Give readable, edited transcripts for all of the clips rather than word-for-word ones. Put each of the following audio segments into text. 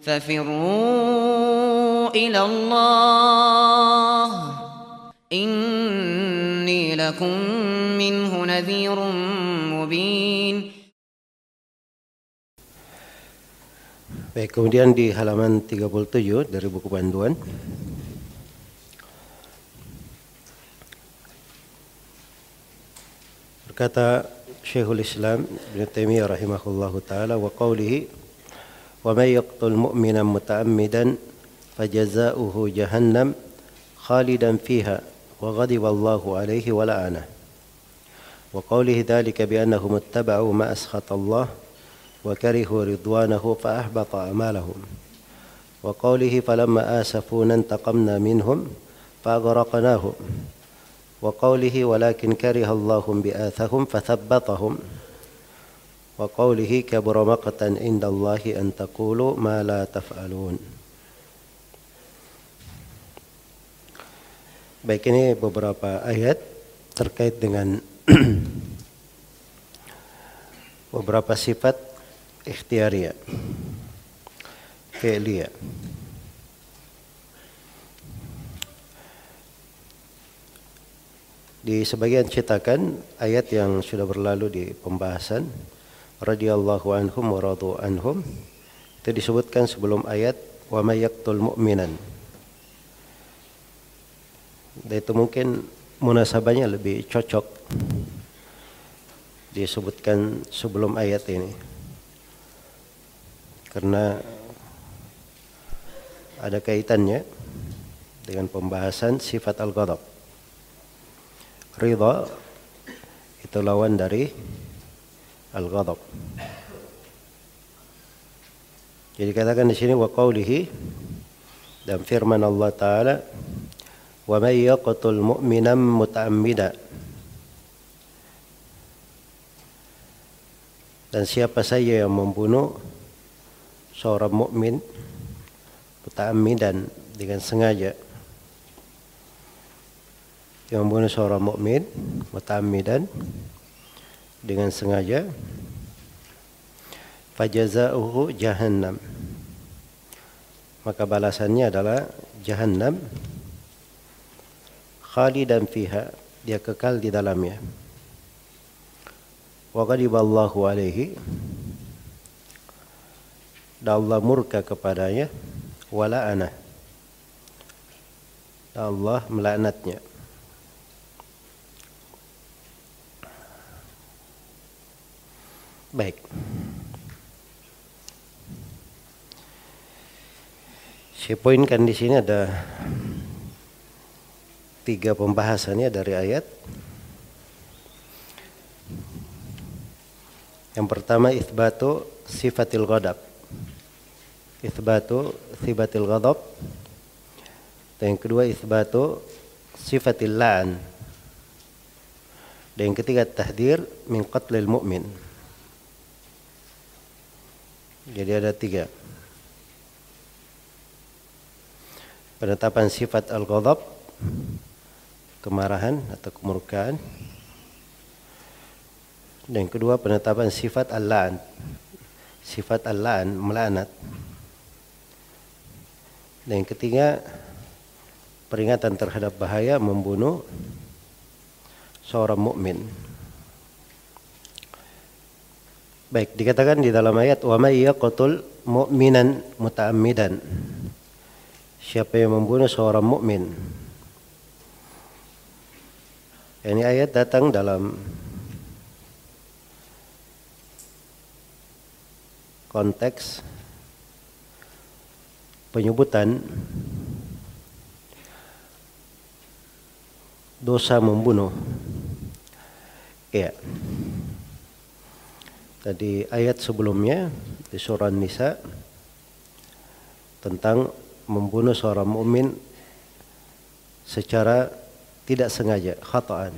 ففروا إلى الله إني لكم منه نذير مبين. Baik, kemudian di halaman 37 dari buku panduan. Berkata Syekhul Islam Ibnu Taimiyah rahimahullahu taala wa qawlihi wa may yaqtul mu'mina muta'ammidan fajaza'uhu jahannam khalidan fiha wa ghadiba Allahu alaihi wa la'ana. Wa qawlihi dhalika bi annahum ittaba'u ma askhata Allah وكرهوا رضوانه فأحبط أعمالهم وقوله فلما آسفونا انتقمنا منهم فأغرقناهم وقوله ولكن كره الله بآثهم فثبطهم وقوله كبر مقتا عند الله أن تقولوا ما لا تفعلون. Baik, ini beberapa ayat terkait dengan beberapa sifat ikhtiariyah, fi'liyah. Di sebagian cetakan ayat yang sudah berlalu di pembahasan radhiyallahu anhum wa radu anhum itu disebutkan sebelum ayat wa may yaqtul mu'minan. Dan itu mungkin munasabahnya lebih cocok disebutkan sebelum ayat ini. Karena ada kaitannya dengan pembahasan sifat al-ghadab. Ridha itu lawan dari al-ghadab. Jadi katakan di sini wa qawlihi, dan firman Allah Ta'ala wa may yaqtul mu'minan muta'ammida, dan siapa saja yang membunuh seorang mukmin muta'ammidan dengan sengaja, yang membunuh seorang mukmin muta'ammidan dengan sengaja, fajaza'uhu jahannam, maka balasannya adalah jahannam, khalidan fiha, dia kekal di dalamnya, wa ghadiballahu alaihi, dan Allah murka kepadanya, wa la'anah, dan Allah melaknatnya. Baik. Saya poinkan di sini ada 3 pembahasannya dari ayat. Yang pertama itsbatu sifatil ghadab, itsbatu sifatil ghadab. Dan yang kedua itsbatu sifatil la'an. Dan yang ketiga tahdzir min qatlil mu'min. Jadi ada 3. Penetapan sifat al-ghadab, kemarahan atau kemurkaan. Dan yang kedua penetapan sifat al-la'an, sifat al-la'an, melaknat. Dan yang ketiga peringatan terhadap bahaya membunuh seorang mukmin. Baik, dikatakan di dalam ayat wa may yaqtul mu'minan muta'ammidan, siapa yang membunuh seorang mukmin. Ini ayat datang dalam konteks penyebutan dosa membunuh. Ya. Tadi ayat sebelumnya di surah Nisa tentang membunuh seorang mukmin secara tidak sengaja, khata'an.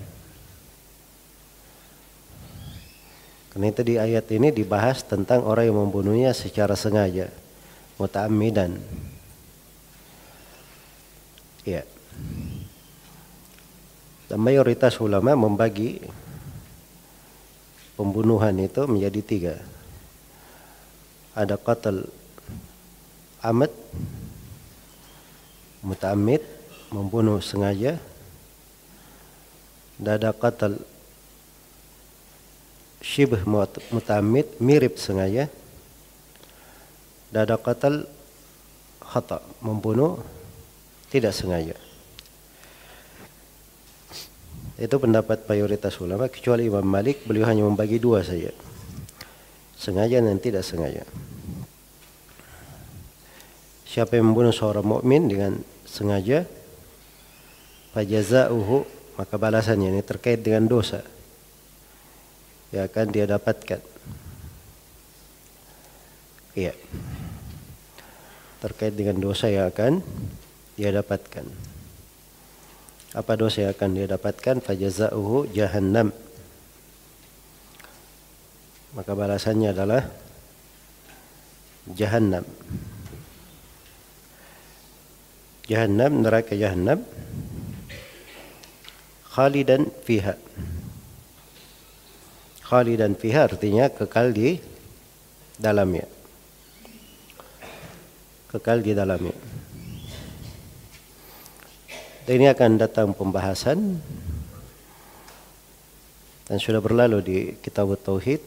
Karena itu di ayat ini dibahas tentang orang yang membunuhnya secara sengaja, muta'ammidan. Ya. Dan mayoritas ulama membagi pembunuhan itu menjadi 3. Ada qatl amad, muta'ammid, membunuh sengaja. Dan ada qatal syibh muta'ammid, mirip sengaja. Dan ada qatal khata, membunuh tidak sengaja. Itu pendapat mayoritas ulama, kecuali Imam Malik, beliau hanya membagi dua saja, sengaja dan tidak sengaja. Siapa yang membunuh seorang mukmin dengan sengaja, fajazauhu, maka balasannya ini terkait dengan dosa yang akan dia dapatkan. Iya, terkait dengan dosa yang akan dia dapatkan. Apa dosa yang akan dia dapatkan? Fajazauhu jahannam, maka balasannya adalah jahannam. Jahannam, neraka jahannam, khalidan fiha. Khalidan fiha artinya kekal di dalamnya. Kekal di dalamnya. Dan ini akan datang pembahasan dan sudah berlalu di Kitab Tauhid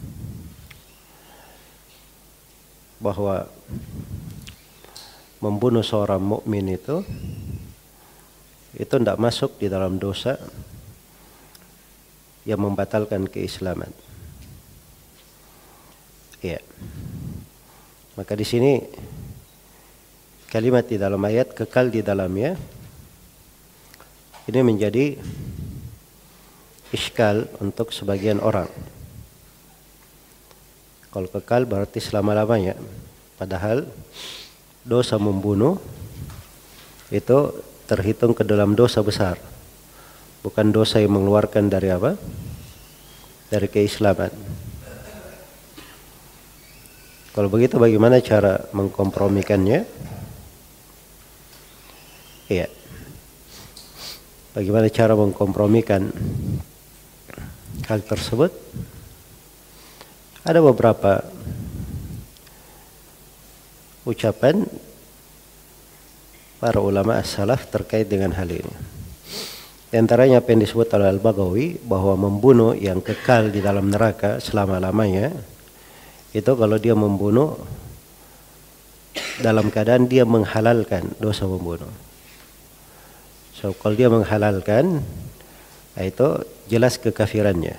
bahwa membunuh seorang mukmin itu tidak masuk di dalam dosa yang membatalkan keislaman. Iya. Maka di sini kalimat di dalam ayat kekal di dalamnya ini menjadi iskal untuk sebagian orang. Kalau kekal berarti selama-lamanya, padahal dosa membunuh itu terhitung ke dalam dosa besar, bukan dosa yang mengeluarkan dari apa? Dari keislaman. Kalau begitu bagaimana cara mengkompromikannya? Iya. Bagaimana cara mengkompromikan hal tersebut? Ada beberapa ucapan para ulama as-salaf terkait dengan hal ini. Di antaranya apa yang disebut oleh Al-Baghawi, bahwa membunuh yang kekal di dalam neraka selama-lamanya itu kalau dia membunuh dalam keadaan dia menghalalkan dosa membunuh. So kalau dia menghalalkan, itu jelas kekafirannya.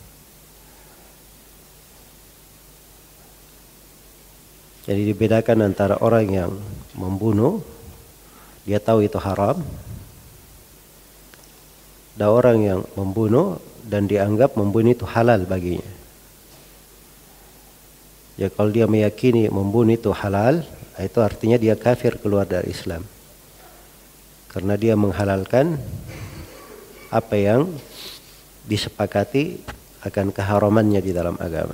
Jadi dibedakan antara orang yang membunuh, dia tahu itu haram, dan orang yang membunuh dan dianggap membunuh itu halal baginya. Ya kalau dia meyakini membunuh itu halal, itu artinya dia kafir, keluar dari Islam. Karena dia menghalalkan apa yang disepakati akan keharamannya di dalam agama.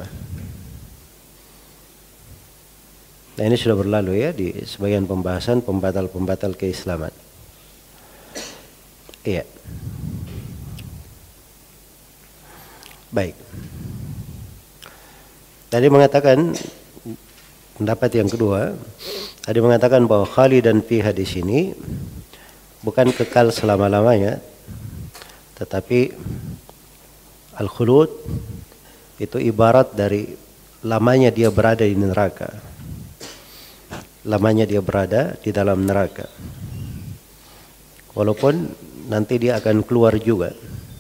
Nah ini sudah berlalu ya di sebagian pembahasan pembatal-pembatal keislaman. Iya. Baik. Tadi mengatakan pendapat yang kedua, tadi mengatakan bahwa khalidan fiha di sini bukan kekal selama-lamanya, tetapi al-khulud itu ibarat dari lamanya dia berada di neraka. Lamanya dia berada di dalam neraka. Walaupun nanti dia akan keluar juga.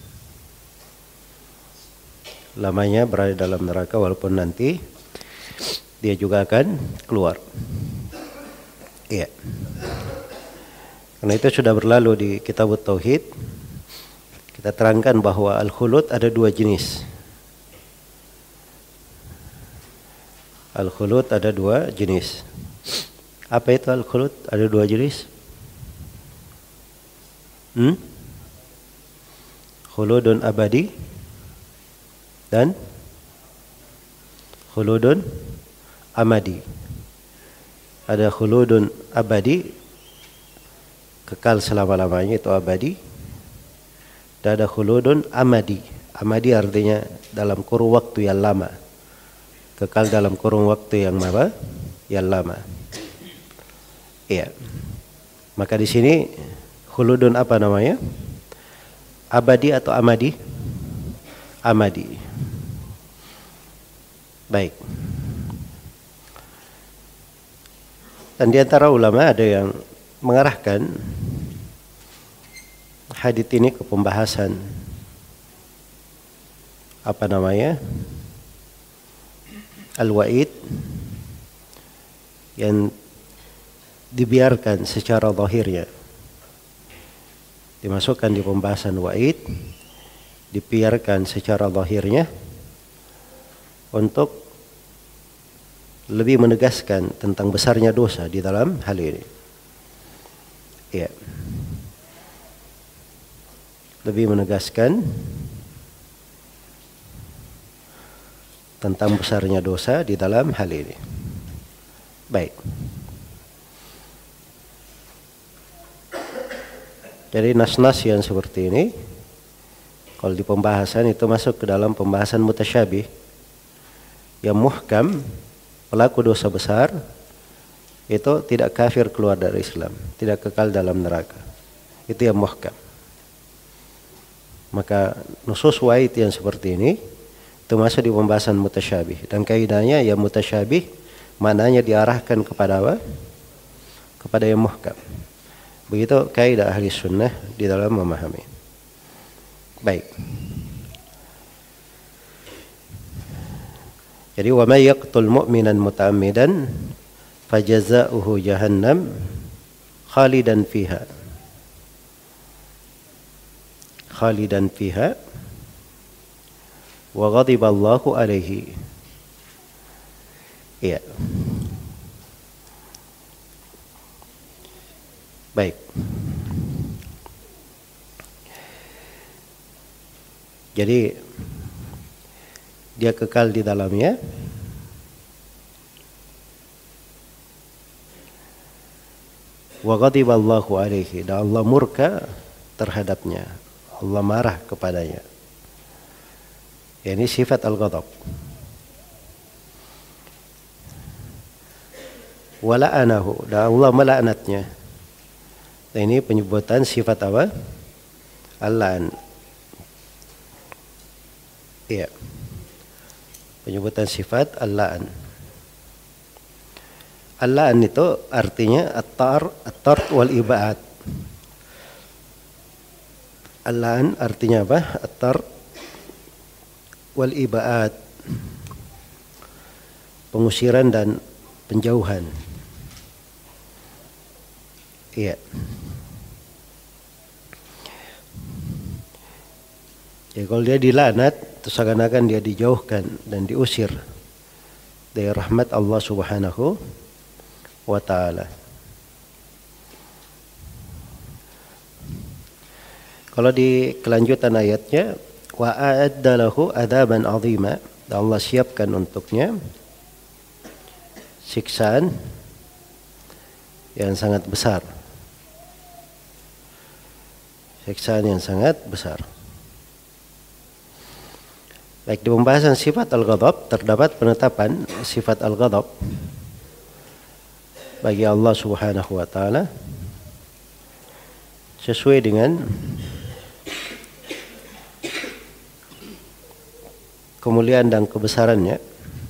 Lamanya berada dalam neraka walaupun nanti dia juga akan keluar. Iya. Karena itu sudah berlalu di Kitab Tauhid. Kita terangkan bahwa al-khulud ada dua jenis. Al-khulud ada dua jenis. Apa itu al-khulud? Ada dua jenis. Khuludun abadi dan khuludun amadi. Ada khuludun abadi, kekal selama-lamanya, itu abadi. Dan ada khuludun amadi. Amadi artinya dalam kurun waktu yang lama. Kekal dalam kurun waktu yang apa? Yang lama. Iya. Maka di sini khuludun apa namanya? Abadi atau amadi? Amadi. Baik. Dan di antara ulama ada yang mengarahkan hadits ini ke pembahasan apa namanya? Al-wa'id yang dibiarkan secara zahirnya. Dimasukkan di pembahasan wa'id, dibiarkan secara zahirnya untuk lebih menegaskan tentang besarnya dosa di dalam hal ini. Ya. Lebih menegaskan tentang besarnya dosa di dalam hal ini. Baik. Jadi nas-nas yang seperti ini, kalau di pembahasan itu masuk ke dalam pembahasan mutasyabih. Yang muhkam, pelaku dosa besar itu tidak kafir keluar dari Islam, tidak kekal dalam neraka. Itu yang muhkam. Maka nusus wa'id yang seperti ini itu masuk di pembahasan mutasyabih, dan kaidahnya yang mutasyabih maknanya diarahkan kepada apa? Kepada yang muhkam. Begitu kaidah ahli sunnah di dalam memahami. Baik. Jadi wa may yaqtul mu'minan muta'ammidan fajazaohu jahannam khalidan fiha. Khalidan fiha wa ghadiba Allahu alaihi. Iya. Baik. Jadi dia kekal di dalamnya. Wa ghadiba Allahu alaihi, dan Allah murka terhadapnya. Allah marah kepadanya. Ini sifat al-ghadab. Wa la'anahu, dan Allah melaknatnya. Ini penyebutan sifat apa? Al-la'an. Iya. Penyebutan sifat al-la'an. Al-la'an itu artinya at-tard wal ibad. Al-la'an artinya apa? At-tard wal ibad. Pengusiran dan penjauhan. Iya. Ya, kalau dia dilaknat, terus seakan-akan dia dijauhkan dan diusir dari rahmat Allah Subhanahu wa ta'ala. Kalau di kelanjutan ayatnya, wa a'adda lahu adzaban 'azima, Allah siapkan untuknya siksaan yang sangat besar. Siksaan yang sangat besar. Baik, di pembahasan sifat al-ghadab terdapat penetapan sifat al-ghadab bagi Allah Subhanahu wa taala sesuai dengan kemuliaan dan kebesarannya,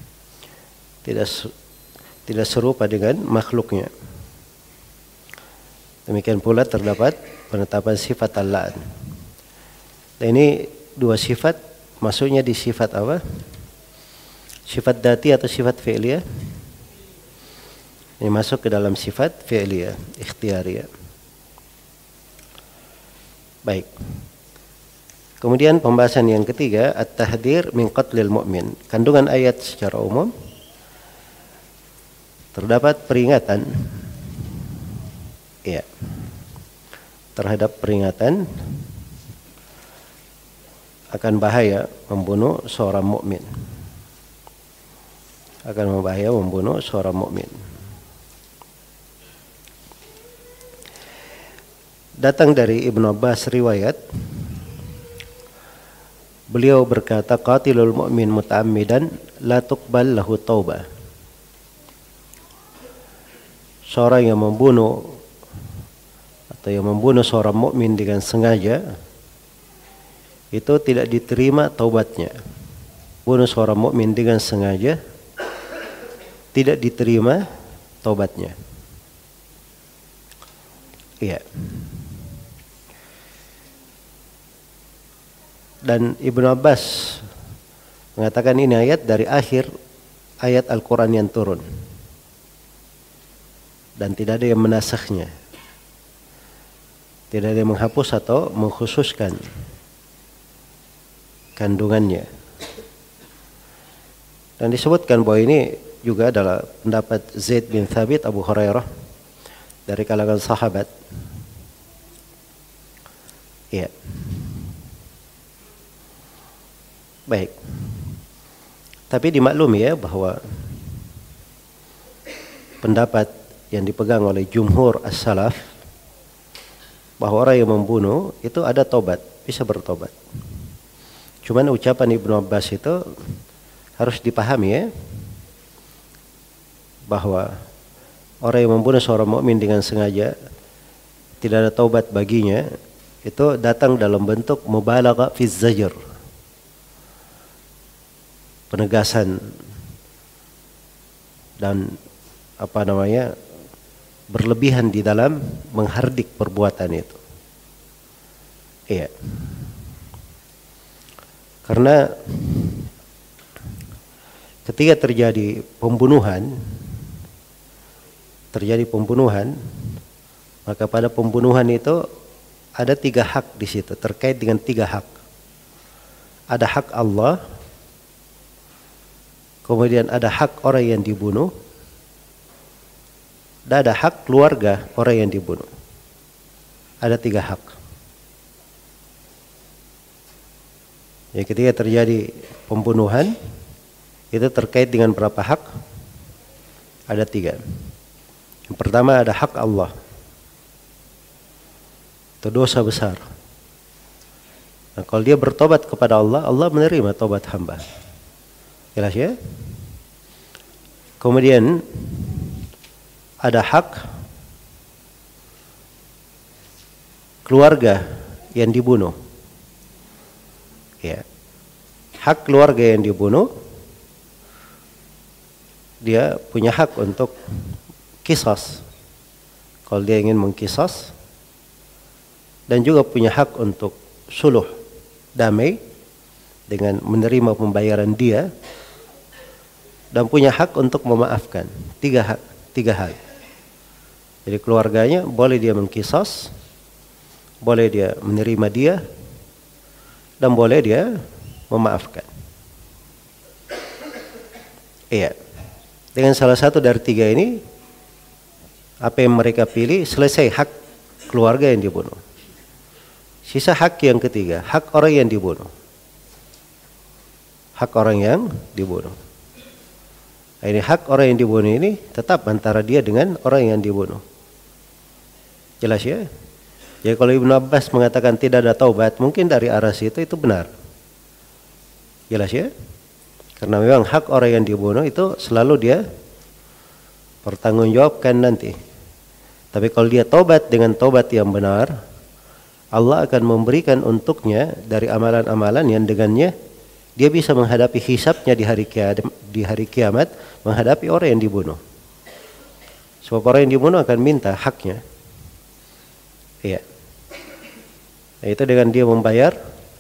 tidak serupa dengan makhluknya. Demikian pula terdapat penetapan sifat al-la'an. Dan ini dua sifat masuknya di sifat apa? Sifat dati atau sifat fi'liyah? Ini masuk ke dalam sifat fi'liyah, ikhtiyariyah. Baik. Kemudian pembahasan yang ketiga, at-tahdzir min qatlil mu'min. Kandungan ayat secara umum terdapat peringatan, ya, terhadap peringatan akan bahaya membunuh seorang mukmin. Akan membahaya membunuh seorang mukmin. Datang dari Ibnu Abbas riwayat, beliau berkata, qatilul mu'min muta'ammidan la tuqbal lahu taubah. seorang yang membunuh atau yang membunuh seorang mukmin dengan sengaja itu tidak diterima taubatnya. Bunuh seorang mukmin dengan sengaja tidak diterima taubatnya. Iya. Dan Ibnu Abbas mengatakan ini ayat dari akhir ayat Al-Quran yang turun. Dan tidak ada yang menasakhnya. Tidak ada yang menghapus atau mengkhususkan kandungannya. Dan disebutkan bahwa ini juga adalah pendapat Zaid bin Thabit Abu Hurairah dari kalangan sahabat. Iya. Baik. Tapi dimaklumi ya bahwa pendapat yang dipegang oleh jumhur as-salaf bahwa orang yang membunuh itu ada tobat, bisa bertobat. Cuman ucapan Ibnu Abbas itu harus dipahami ya, bahwa orang yang membunuh seorang mukmin dengan sengaja tidak ada taubat baginya, itu datang dalam bentuk mubalaghah fi zajr, penegasan dan berlebihan di dalam menghardik perbuatan itu. Iya. Karena ketika terjadi pembunuhan, maka pada pembunuhan itu ada 3 hak di situ, terkait dengan 3 hak. Ada hak Allah, kemudian ada hak orang yang dibunuh, dan ada hak keluarga orang yang dibunuh. Ada 3 hak. Ya, ketika terjadi pembunuhan itu terkait dengan berapa hak? Ada 3. Yang pertama ada hak Allah. Itu dosa besar. Nah, kalau dia bertobat kepada Allah, Allah menerima tobat hamba. Jelas ya? Kemudian ada hak keluarga yang dibunuh. Ya. Hak keluarga yang dibunuh, dia punya hak untuk qisas. Kalau dia ingin mengqisas, dan juga punya hak untuk suluh, damai, dengan menerima pembayaran dia, dan punya hak untuk memaafkan. 3 hal. Jadi keluarganya boleh dia mengqisas, boleh dia menerima dia, dan boleh dia memaafkan. Iya. Dengan salah satu dari 3 ini, apa yang mereka pilih, selesai hak keluarga yang dibunuh. Sisa hak yang ketiga, hak orang yang dibunuh. Hak orang yang dibunuh. Nah, ini hak orang yang dibunuh ini tetap antara dia dengan orang yang dibunuh. Jelas ya? Jadi kalau Ibnu Abbas mengatakan tidak ada taubat, mungkin dari arah situ itu benar. Jelas ya? Karena memang hak orang yang dibunuh itu selalu dia pertanggungjawabkan nanti. Tapi kalau dia taubat dengan taubat yang benar, Allah akan memberikan untuknya dari amalan-amalan yang dengannya dia bisa menghadapi hisabnya di hari kiamat, menghadapi orang yang dibunuh. Sebab orang yang dibunuh akan minta haknya. Iya. Itu dengan dia membayar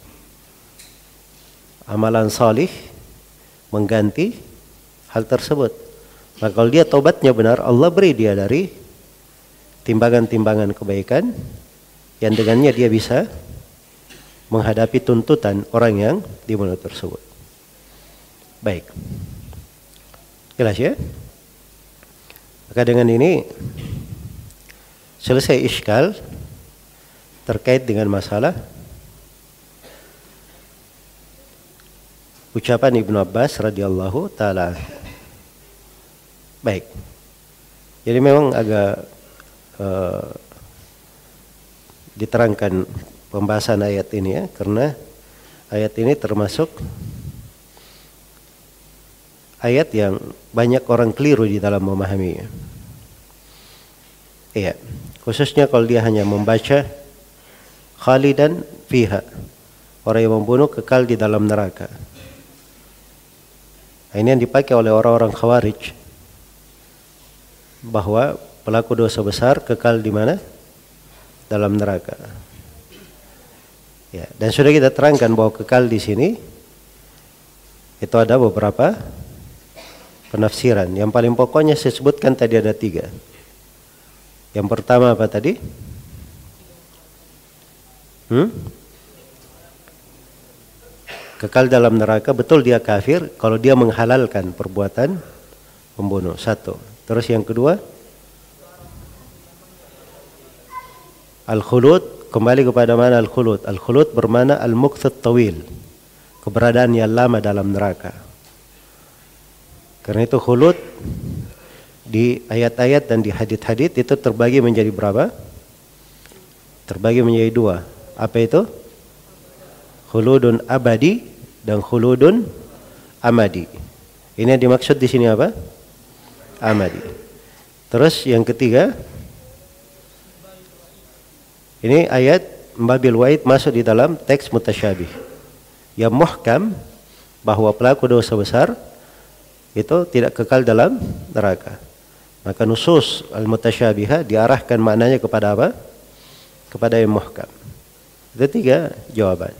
amalan salih mengganti hal tersebut. Maka kalau dia taubatnya benar, Allah beri dia dari timbangan-timbangan kebaikan yang dengannya dia bisa menghadapi tuntutan orang yang dibunuh tersebut. Baik. Jelas ya? Maka dengan ini selesai iskal terkait dengan masalah ucapan Ibnu Abbas radhiyallahu taala. Baik. Jadi memang agak diterangkan pembahasan ayat ini ya, karena ayat ini termasuk ayat yang banyak orang keliru di dalam memahaminya. Iya, khususnya kalau dia hanya membaca khalidan fiha, orang yang membunuh kekal di dalam neraka. Nah, ini yang dipakai oleh orang-orang Khawarij, bahwa pelaku dosa besar kekal di mana? Dalam neraka. Ya, dan sudah kita terangkan bahwa kekal di sini itu ada beberapa penafsiran. Yang paling pokoknya saya sebutkan tadi ada 3. Yang pertama apa tadi? Kekal dalam neraka, betul dia kafir kalau dia menghalalkan perbuatan membunuh. 1. Terus yang kedua, al-khulud, kembali kepada mana al-khulud? Al-khulud bermakna al-muqthut tawil, keberadaan yang lama dalam neraka. Karena itu khulud di ayat-ayat dan di hadits-hadits itu terbagi menjadi berapa? Terbagi menjadi 2. Apa itu? Khuludun abadi dan khuludun amadi. Ini yang dimaksud di sini apa? Amadi. Terus yang ketiga, ini ayat Babil Wa'id masuk di dalam teks mutasyabih. Yang muhkam bahwa pelaku dosa besar itu tidak kekal dalam neraka. Maka nusus al-mutasyabiha diarahkan maknanya kepada apa? Kepada yang muhkam. Itu 3 jawaban.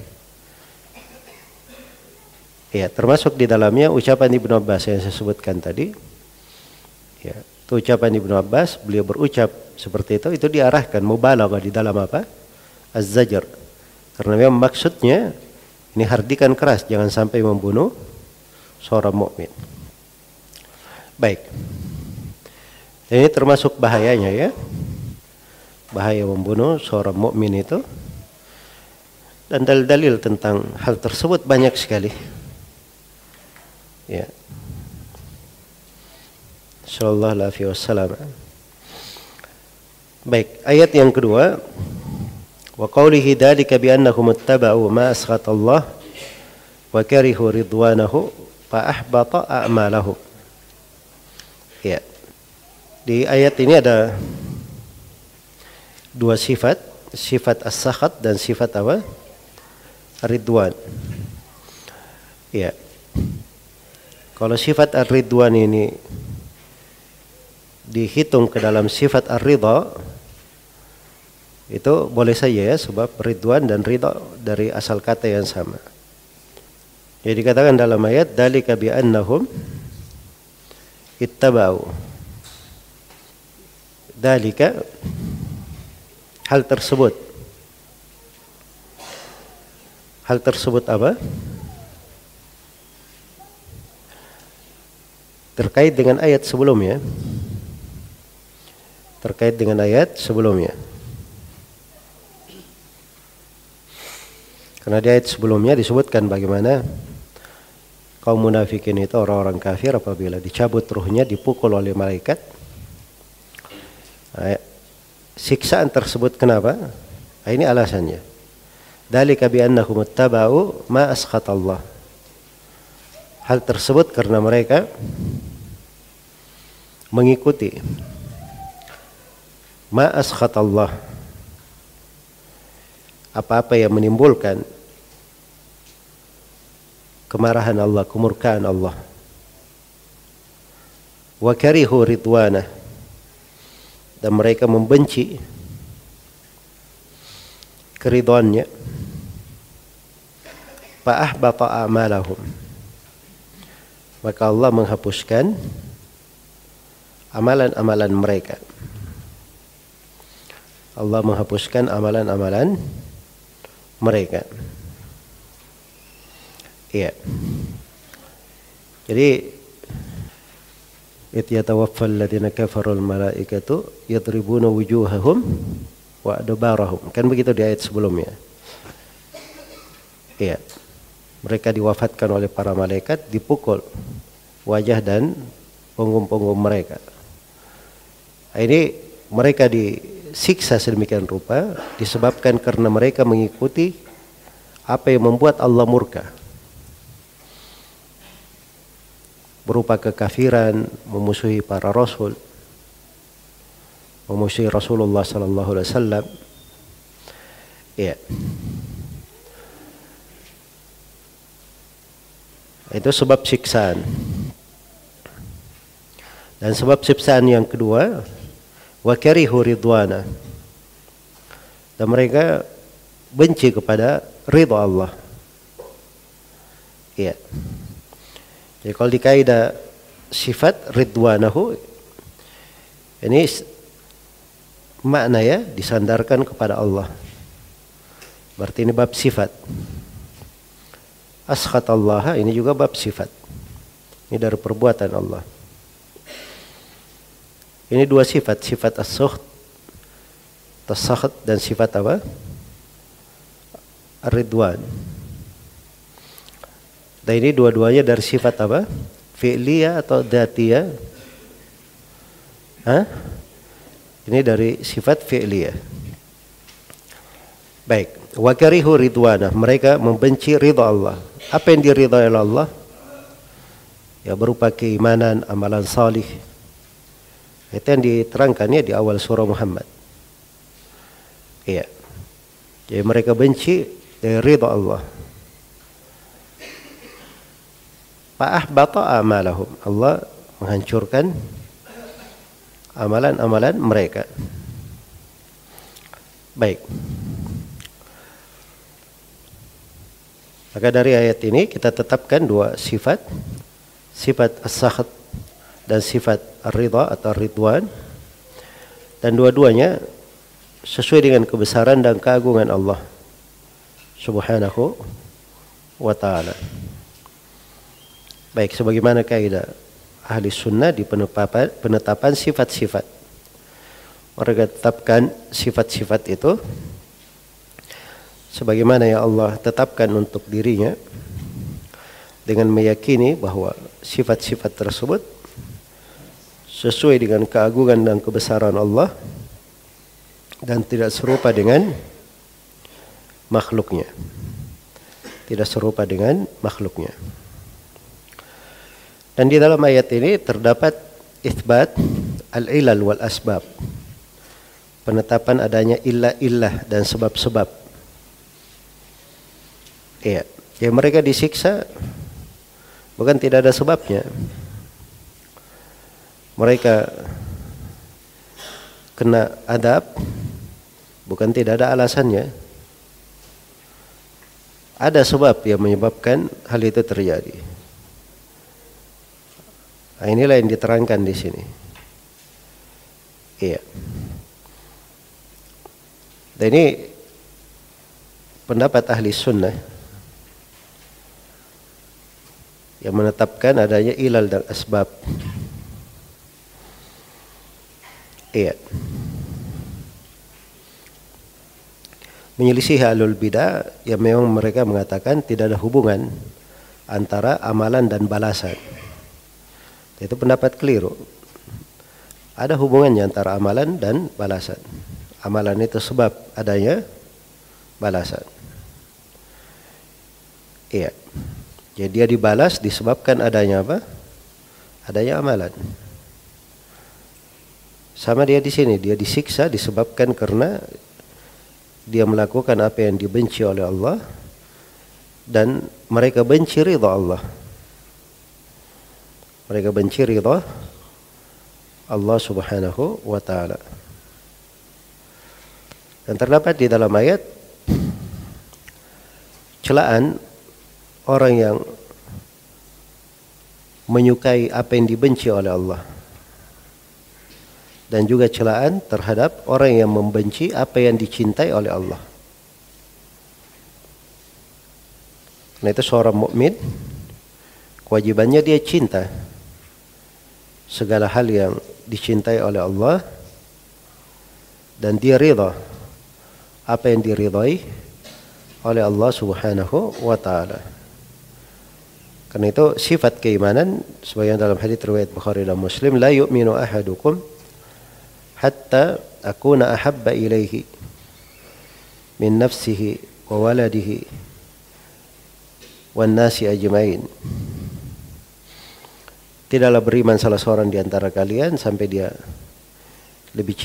Ya, termasuk di dalamnya ucapan Ibnu Abbas yang saya sebutkan tadi. Ya, itu ucapan Ibnu Abbas, beliau berucap seperti itu diarahkan mubalaghah di dalam apa? Az-zajr. Karena memang maksudnya ini hardikan keras, jangan sampai membunuh seorang mukmin. Baik. Ini termasuk bahayanya ya. Bahaya membunuh seorang mukmin itu. Dan dalil-dalil tentang hal tersebut banyak sekali. Ya. Sallallahu alaihi wasallam. Baik, ayat yang kedua, wa qawlihi dzalika bi annahum ittaba'u ma askhata Allah wa karihu ridwanahu fa ahbata a'malahum. Ya. Di ayat ini ada 2 sifat, sifat as-sakhat dan sifat apa? Ridwan. Ya. Kalau sifat ar-ridwan ini dihitung ke dalam sifat ar-ridha, itu boleh saja ya, sebab ridwan dan ridha dari asal kata yang sama. Jadi dikatakan dalam ayat dzalika bi annahum ittaba'u. Dzalika, hal tersebut. Hal tersebut apa? Terkait dengan ayat sebelumnya. Terkait dengan ayat sebelumnya. Karena di ayat sebelumnya disebutkan bagaimana kaum munafikin itu orang-orang kafir apabila dicabut ruhnya, dipukul oleh malaikat. Siksaan tersebut kenapa? Ini alasannya. Dzalika bi annahum ittaba'u ma askhata Allah. Hal tersebut karena mereka mengikuti ma askhata Allah, apa-apa yang menimbulkan kemarahan Allah, kemurkaan Allah. Wa karihu ridwanah, dan mereka membenci keridhaannya. Fa ahbata a'malahum, maka Allah menghapuskan amalan-amalan mereka. Allah menghapuskan amalan-amalan mereka. Iya. Jadi yatawaffal ladzina kafarul malaikatu yadribuna wujuhahum wa adbarahum. Kan begitu di ayat sebelumnya. Iya. Mereka diwafatkan oleh para malaikat, dipukul wajah dan punggung-punggung mereka. Ini mereka disiksa sedemikian rupa disebabkan karena mereka mengikuti apa yang membuat Allah murka, berupa kekafiran, memusuhi para rasul, memusuhi Rasulullah sallallahu alaihi wasallam. Ya. Itu sebab siksaan. Dan sebab siksaan yang kedua, wa karihu ridwana. Dan mereka benci kepada ridha Allah. Iya. Jadi kalau di kaidah sifat ridwanahu, ini makna ya disandarkan kepada Allah. Berarti ini bab sifat. Askhatallaha ini juga bab sifat. Ini dari perbuatan Allah. Ini dua sifat, sifat as-sukht, tas-sakht, dan sifat apa? Ar-ridwan. Dan ini dua-duanya dari sifat apa? Fi'liyah atau dzatiyah? Hah? Ini dari sifat fi'liyah. Baik, wa karihu ridwanah, mereka membenci ridha Allah. Apa yang diridhai oleh Allah? Ya berupa keimanan, amalan salih. Itu yang diterangkannya di awal surah Muhammad. Iya. Jadi mereka benci dari ridha Allah. Fa'ahbata amalahum. Allah menghancurkan amalan-amalan mereka. Baik. Maka dari ayat ini kita tetapkan dua sifat, sifat as-sakht dan sifat ar-ridha atau ridwan, dan dua-duanya sesuai dengan kebesaran dan keagungan Allah Subhanahu wa ta'ala. Baik, sebagaimana kaidah ahli sunnah di penetapan sifat-sifat, mereka tetapkan sifat-sifat itu sebagaimana yang Allah tetapkan untuk dirinya, dengan meyakini bahwa sifat-sifat tersebut sesuai dengan keagungan dan kebesaran Allah dan tidak serupa dengan makhluknya. Tidak serupa dengan makhluknya. Dan di dalam ayat ini terdapat itsbat al-ilal wal asbab. Penetapan adanya illah-illah dan sebab-sebab. Iya, ya mereka disiksa bukan tidak ada sebabnya. Mereka kena adab bukan tidak ada alasannya. Ada sebab yang menyebabkan hal itu terjadi. Nah, inilah yang diterangkan di sini. Iya. Dan ini pendapat ahli sunnah yang menetapkan adanya ilal dan asbab. Iya. Menyelisih ahlul bidah yang memang mereka mengatakan tidak ada hubungan antara amalan dan balasan. Itu pendapat keliru. Ada hubungannya antara amalan dan balasan. Amalan itu sebab adanya balasan. Iya. Jadi dia dibalas disebabkan adanya apa? Adanya amalan. Sama dia di sini, dia disiksa disebabkan karena dia melakukan apa yang dibenci oleh Allah dan mereka benci ridha Allah. Mereka benci ridha Allah Subhanahu wa ta'ala. Dan terdapat di dalam ayat celaan orang yang menyukai apa yang dibenci oleh Allah, dan juga celaan terhadap orang yang membenci apa yang dicintai oleh Allah. Nah, itu seorang mukmin kewajibannya dia cinta segala hal yang dicintai oleh Allah dan dia ridha apa yang diridhai oleh Allah Subhanahu wa ta'ala. Karena itu sifat keimanan sebagaimana dalam hadits riwayat Bukhari dan Muslim, la yu'minu ahadukum hatta akuna ahabba ilaihi min nafsihi wa waladihi wan nasi ajmain. Tidaklah beriman salah seorang di antara kalian sampai dia lebih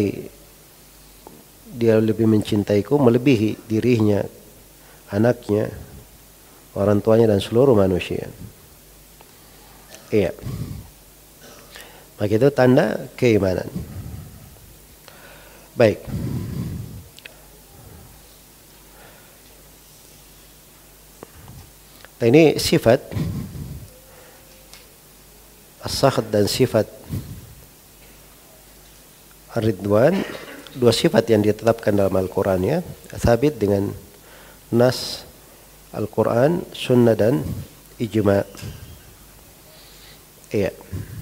mencintaiku melebihi dirinya, anaknya, orang tuanya dan seluruh manusia. Iya. Maka itu tanda keimanan. Baik. Nah, ini sifat as-sakhat dan sifat ar-ridwan, dua sifat yang ditetapkan dalam Al-Quran ya, sabit dengan nas Al-Quran, sunnah dan ijma'. Iya.